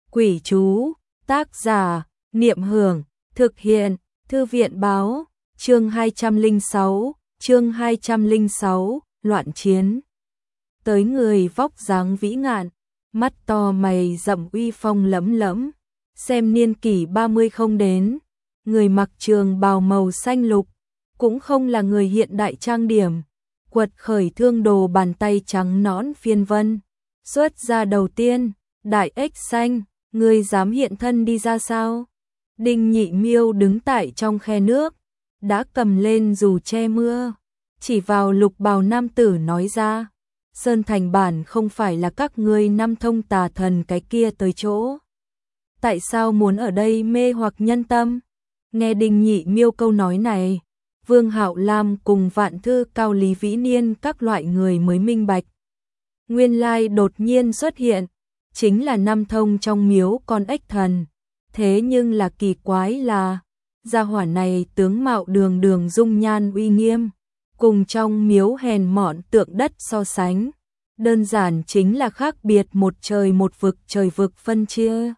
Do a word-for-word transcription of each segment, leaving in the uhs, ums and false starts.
Quỷ chú, tác giả, Niệm Hưởng, thực hiện, Thư viện báo, chương hai trăm lẻ sáu, chương hai trăm lẻ sáu, loạn chiến. Tới người vóc dáng vĩ ngạn, mắt to mày rậm uy phong lẫm lẫm, xem niên kỷ ba mươi không đến, người mặc trường bào màu xanh lục, cũng không là người hiện đại trang điểm, quật khởi thương đồ bàn tay trắng nõn phiên vân, xuất ra đầu tiên, đại ếch xanh, ngươi dám hiện thân đi ra sao? Đinh Nhị Miêu đứng tại trong khe nước, đã cầm lên dù che mưa, chỉ vào lục bào nam tử nói ra, Sơn Thành bản không phải là các ngươi năm thông tà thần cái kia tới chỗ. Tại sao muốn ở đây mê hoặc nhân tâm? Nghe Đinh Nhị Miêu câu nói này, Vương Hạo Lam cùng Vạn Thư Cao Lý Vĩ Niên các loại người mới minh bạch. Nguyên lai đột nhiên xuất hiện, chính là năm thông trong miếu con ếch thần. Thế nhưng là kỳ quái là, gia hỏa này tướng mạo đường đường dung nhan uy nghiêm, cùng trong miếu hèn mọn tượng đất so sánh, đơn giản chính là khác biệt một trời một vực, trời vực phân chia.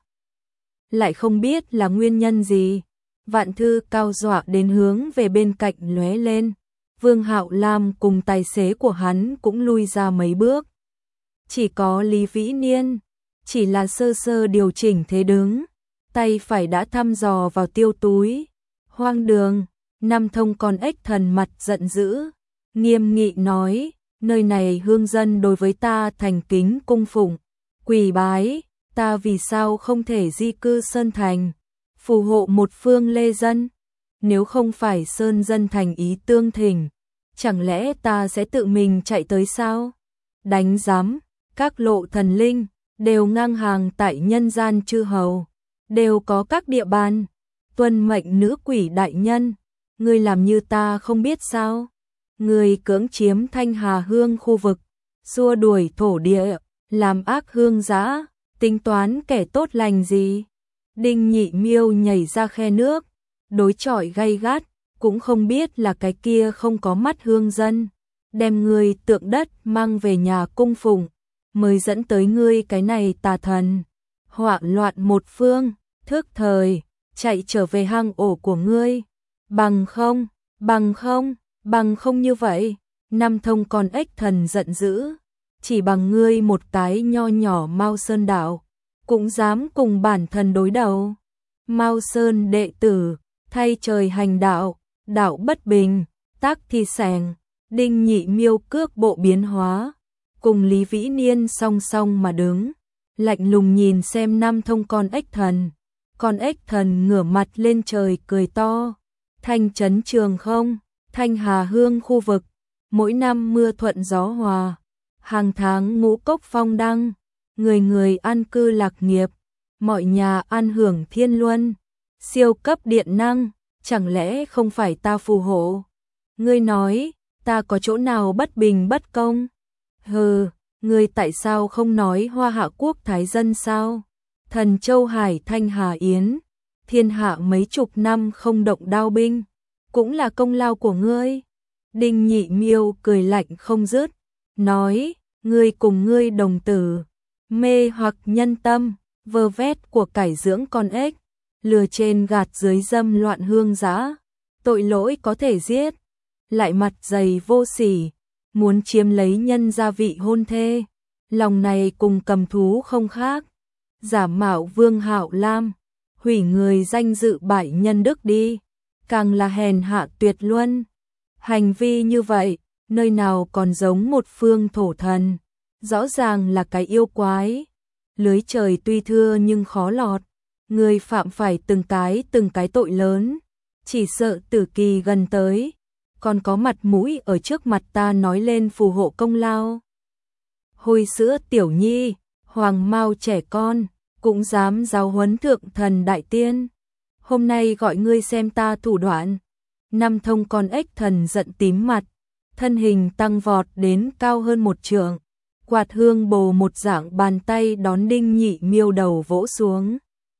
Lại không biết là nguyên nhân gì, Vạn Thư Cao dọa đến hướng về bên cạnh lóe lên, Vương Hạo Lam cùng tài xế của hắn cũng lui ra mấy bước. Chỉ có Lý Vĩ Niên, chỉ là sơ sơ điều chỉnh thế đứng, tay phải đã thăm dò vào tiêu túi. Hoang đường, năm thông con ếch thần mặt giận dữ, nghiêm nghị nói, nơi này hương dân đối với ta thành kính cung phụng, quỳ bái, ta vì sao không thể di cư Sơn Thành, phù hộ một phương lê dân, nếu không phải Sơn dân thành ý tương thỉnh, chẳng lẽ ta sẽ tự mình chạy tới sao? Đánh giám, các lộ thần linh đều ngang hàng tại nhân gian chư hầu, đều có các địa bàn, tuân mệnh nữ quỷ đại nhân, ngươi làm như ta không biết sao? Ngươi cưỡng chiếm Thanh Hà Hương khu vực, xua đuổi thổ địa, làm ác hương dã, tính toán kẻ tốt lành gì? Đinh Nhị Miêu nhảy ra khe nước, đối chọi gay gắt, cũng không biết là cái kia không có mắt hương dân, đem ngươi tượng đất mang về nhà cung phụng, mới dẫn tới ngươi cái này tà thần, họa loạn một phương, thức thời, chạy trở về hang ổ của ngươi, bằng không, bằng không, bằng không như vậy, năm thông con ếch thần giận dữ, chỉ bằng ngươi một cái nho nhỏ Mao Sơn đạo, cũng dám cùng bản thần đối đầu. Mao Sơn đệ tử, thay trời hành đạo, đạo bất bình, tác thì sẻng, Đinh Nhị Miêu cước bộ biến hóa, cùng Lý Vĩ Niên song song mà đứng, lạnh lùng nhìn xem năm thông con ếch thần. Con ếch thần ngửa mặt lên trời cười to, Thanh trấn Trường Không, Thanh Hà Hương khu vực, mỗi năm mưa thuận gió hòa, hàng tháng ngũ cốc phong đăng, người người an cư lạc nghiệp, mọi nhà an hưởng thiên luân, siêu cấp điện năng, chẳng lẽ không phải ta phù hộ? Ngươi nói, ta có chỗ nào bất bình bất công? Hừ, ngươi tại sao không nói Hoa Hạ quốc thái dân sao? Thần Châu Hải Thanh Hà Yến, thiên hạ mấy chục năm không động đao binh, cũng là công lao của ngươi. Đinh Nhị Miêu cười lạnh không dứt, nói, ngươi cùng ngươi đồng tử, mê hoặc nhân tâm, vơ vét của cải dưỡng con ếch, lừa trên gạt dưới dâm loạn hương dã, tội lỗi có thể giết, lại mặt dày vô sỉ, muốn chiếm lấy nhân gia vị hôn thê, lòng này cùng cầm thú không khác. Giả mạo Vương Hạo Lam, hủy người danh dự bại nhân đức đi, càng là hèn hạ tuyệt luân. Hành vi như vậy, nơi nào còn giống một phương thổ thần, rõ ràng là cái yêu quái. Lưới trời tuy thưa nhưng khó lọt, người phạm phải từng cái từng cái tội lớn, chỉ sợ tử kỳ gần tới, còn có mặt mũi ở trước mặt ta nói lên phù hộ công lao. Hồi sữa tiểu nhi, hoàng mao trẻ con, cũng dám giáo huấn thượng thần đại tiên. Hôm nay gọi ngươi xem ta thủ đoạn. Năm thông con ếch thần giận tím mặt, thân hình tăng vọt đến cao hơn một trượng, quạt hương bồ một dạng bàn tay đón Đinh Nhị Miêu đầu vỗ xuống.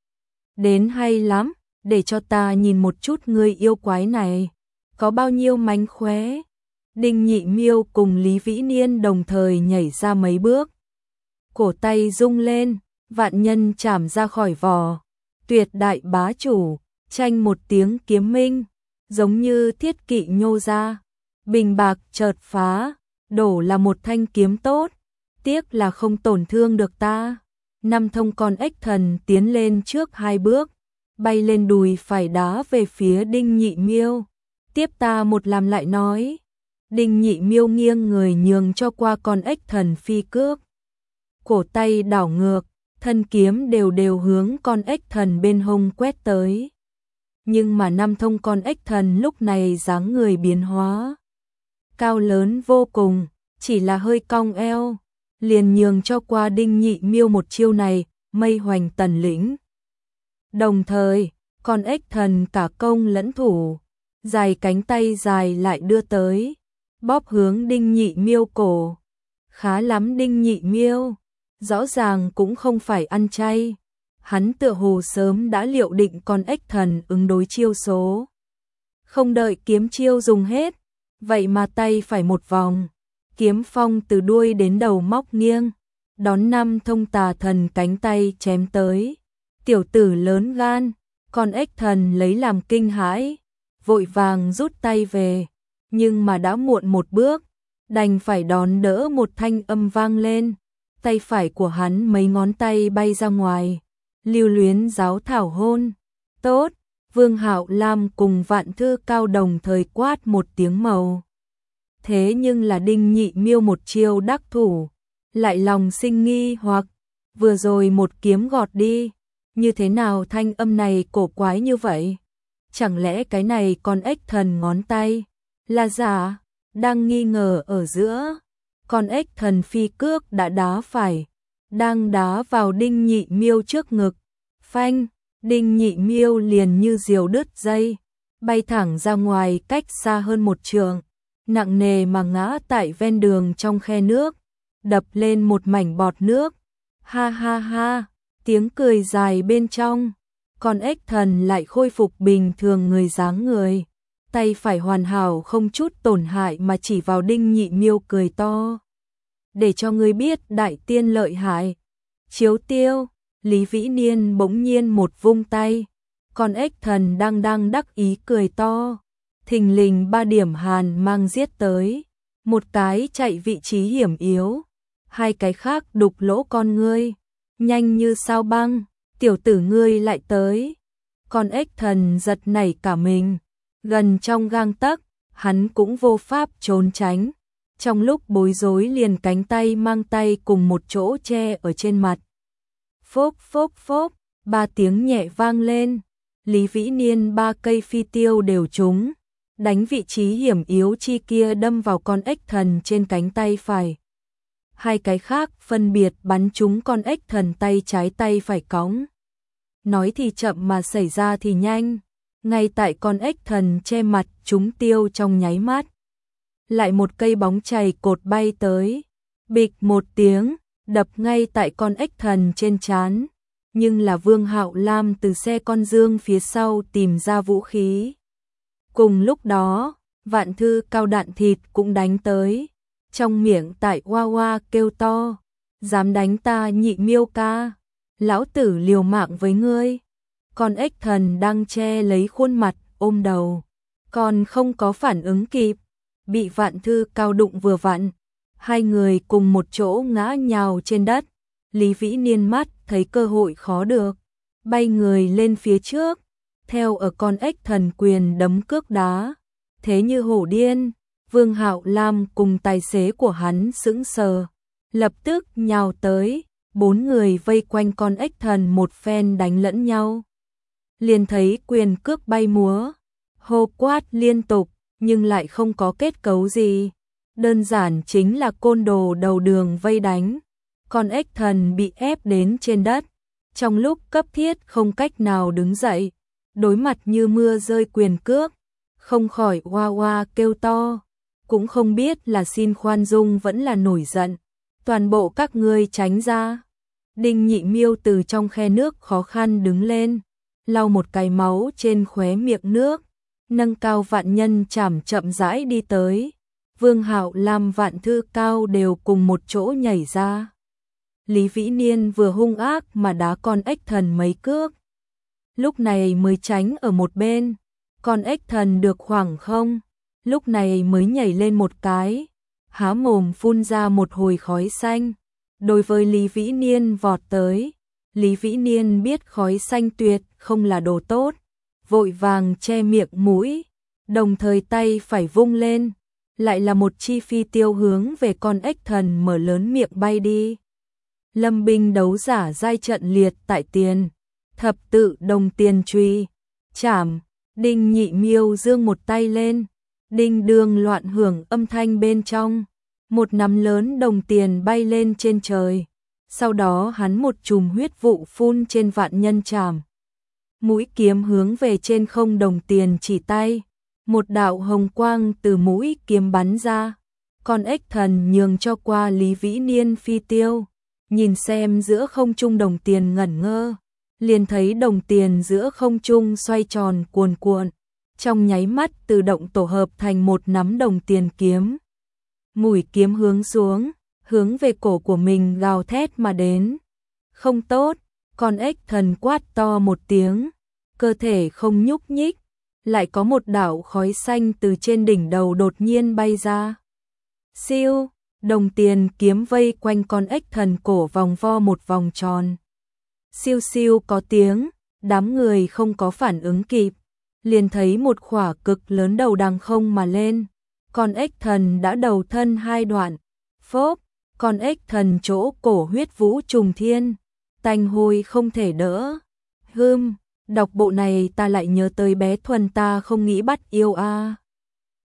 Đến hay lắm, để cho ta nhìn một chút ngươi yêu quái này, có bao nhiêu mánh khóe. Đinh Nhị Miêu cùng Lý Vĩ Niên đồng thời nhảy ra mấy bước, cổ tay rung lên, vạn nhân chảm ra khỏi vỏ, tuyệt đại bá chủ, tranh một tiếng kiếm minh, giống như thiết kỵ nhô ra, bình bạc chợt phá, đổ là một thanh kiếm tốt, tiếc là không tổn thương được ta. Năm thông con ếch thần tiến lên trước hai bước, bay lên đùi phải đá về phía Đinh Nhị Miêu. Tiếp ta một làm lại nói. Đinh Nhị Miêu nghiêng người nhường cho qua con ếch thần phi cước. Cổ tay đảo ngược, thân kiếm đều đều hướng con ếch thần bên hông quét tới. Nhưng mà năm thông con ếch thần lúc này dáng người biến hóa. Cao lớn vô cùng, chỉ là hơi cong eo, liền nhường cho qua Đinh Nhị Miêu một chiêu này, mây hoành tần lĩnh. Đồng thời, con ếch thần cả công lẫn thủ, dài cánh tay dài lại đưa tới, bóp hướng Đinh Nhị Miêu cổ. Khá lắm Đinh Nhị Miêu, rõ ràng cũng không phải ăn chay. Hắn tựa hồ sớm đã liệu định con ếch thần ứng đối chiêu số. Không đợi kiếm chiêu dùng hết, vậy mà tay phải một vòng, kiếm phong từ đuôi đến đầu móc nghiêng, đón năm thông tà thần cánh tay chém tới. Tiểu tử lớn gan, con ếch thần lấy làm kinh hãi, vội vàng rút tay về, nhưng mà đã muộn một bước, đành phải đón đỡ một thanh âm vang lên, tay phải của hắn mấy ngón tay bay ra ngoài, lưu luyến giáo thảo hôn. Tốt, Vương Hạo Lam cùng Vạn Thư Cao đồng thời quát một tiếng màu. Thế nhưng là Đinh Nhị Miêu một chiêu đắc thủ, lại lòng sinh nghi hoặc, vừa rồi một kiếm gọt đi, như thế nào thanh âm này cổ quái như vậy? Chẳng lẽ cái này con ếch thần ngón tay là giả? Đang nghi ngờ ở giữa, con ếch thần phi cước đã đá phải, đang đá vào Đinh Nhị Miêu trước ngực. Phanh, Đinh Nhị Miêu liền như diều đứt dây, bay thẳng ra ngoài cách xa hơn một trượng, nặng nề mà ngã tại ven đường trong khe nước, đập lên một mảnh bọt nước. Ha ha ha, tiếng cười dài bên trong, con ếch thần lại khôi phục bình thường người dáng người, tay phải hoàn hảo không chút tổn hại mà chỉ vào Đinh Nhị Miêu cười to. Để cho ngươi biết đại tiên lợi hại. Chiếu tiêu, Lý Vĩ Niên bỗng nhiên một vung tay, con ếch thần đang đang đắc ý cười to, thình lình ba điểm hàn mang giết tới, một cái chạy vị trí hiểm yếu, hai cái khác đục lỗ con ngươi, nhanh như sao băng, tiểu tử ngươi lại tới. Con ếch thần giật nảy cả mình, gần trong gang tấc, hắn cũng vô pháp trốn tránh, trong lúc bối rối liền cánh tay mang tay cùng một chỗ che ở trên mặt. Phốc phốc phốc, ba tiếng nhẹ vang lên, Lý Vĩ Niên ba cây phi tiêu đều trúng, đánh vị trí hiểm yếu chi kia đâm vào con ếch thần trên cánh tay phải. Hai cái khác phân biệt bắn trúng con ếch thần tay trái tay phải cõng. Nói thì chậm mà xảy ra thì nhanh, ngay tại con ếch thần che mặt trúng tiêu trong nháy mắt. Lại một cây bóng chày cột bay tới, bịch một tiếng, đập ngay tại con ếch thần trên trán, nhưng là Vương Hạo Lam từ xe con dương phía sau tìm ra vũ khí. Cùng lúc đó, Vạn Thư Cao đạn thịt cũng đánh tới, trong miệng tại oa oa kêu to, dám đánh ta Nhị Miêu ca, lão tử liều mạng với ngươi. Con ếch thần đang che lấy khuôn mặt, ôm đầu, còn không có phản ứng kịp, bị Vạn Thư Cao đụng vừa vặn, hai người cùng một chỗ ngã nhào trên đất. Lý Vĩ Niên mắt thấy cơ hội khó được, bay người lên phía trước, theo ở con ếch thần quyền đấm cước đá, thế như hổ điên. Vương Hạo Lam cùng tài xế của hắn sững sờ, lập tức nhào tới, bốn người vây quanh con ếch thần một phen đánh lẫn nhau. Liền thấy quyền cước bay múa, hô quát liên tục, nhưng lại không có kết cấu gì, đơn giản chính là côn đồ đầu đường vây đánh. Con ếch thần bị ép đến trên đất, trong lúc cấp thiết không cách nào đứng dậy, đối mặt như mưa rơi quyền cước, không khỏi oa oa kêu to, cũng không biết là xin khoan dung vẫn là nổi giận. Toàn bộ các ngươi tránh ra. Đinh Nhị Miêu từ trong khe nước khó khăn đứng lên, lau một cái máu trên khóe miệng nước, nâng cao Vạn Nhân chảm chậm rãi đi tới. Vương Hạo Lam Vạn Thư Cao đều cùng một chỗ nhảy ra. Lý Vĩ Niên vừa hung ác mà đá con ếch thần mấy cước. Lúc này mới tránh ở một bên, con ếch thần được khoảng không, lúc này mới nhảy lên một cái, há mồm phun ra một hồi khói xanh. Đối với Lý Vĩ Niên vọt tới, Lý Vĩ Niên biết khói xanh tuyệt không là đồ tốt, vội vàng che miệng mũi, đồng thời tay phải vung lên, lại là một chi phi tiêu hướng về con ếch thần mở lớn miệng bay đi. Lâm binh đấu giả giai trận liệt tại tiền, thập tự đồng tiền truy, chảm, Đinh Nhị Miêu giương một tay lên, đinh đường loạn hưởng âm thanh bên trong, một nắm lớn đồng tiền bay lên trên trời, sau đó hắn một chùm huyết vụ phun trên vạn nhân chảm. Mũi kiếm hướng về trên không đồng tiền chỉ tay, một đạo hồng quang từ mũi kiếm bắn ra, con ếch thần nhường cho qua Lý Vĩ Niên phi tiêu, nhìn xem giữa không trung đồng tiền ngẩn ngơ, liền thấy đồng tiền giữa không trung xoay tròn cuồn cuộn, trong nháy mắt tự động tổ hợp thành một nắm đồng tiền kiếm. Mũi kiếm hướng xuống, hướng về cổ của mình gào thét mà đến. Không tốt, con ếch thần quát to một tiếng, cơ thể không nhúc nhích, lại có một đạo khói xanh từ trên đỉnh đầu đột nhiên bay ra. Siêu, đồng tiền kiếm vây quanh con ếch thần cổ vòng vo một vòng tròn. Siêu siêu có tiếng, đám người không có phản ứng kịp, liền thấy một khỏa cực lớn đầu đằng không mà lên, con ếch thần đã đầu thân hai đoạn, phốp, con ếch thần chỗ cổ huyết vũ trùng thiên, tanh hôi không thể đỡ. Hưm, đọc bộ này ta lại nhớ tới bé Thuần ta không nghĩ bắt yêu a. À.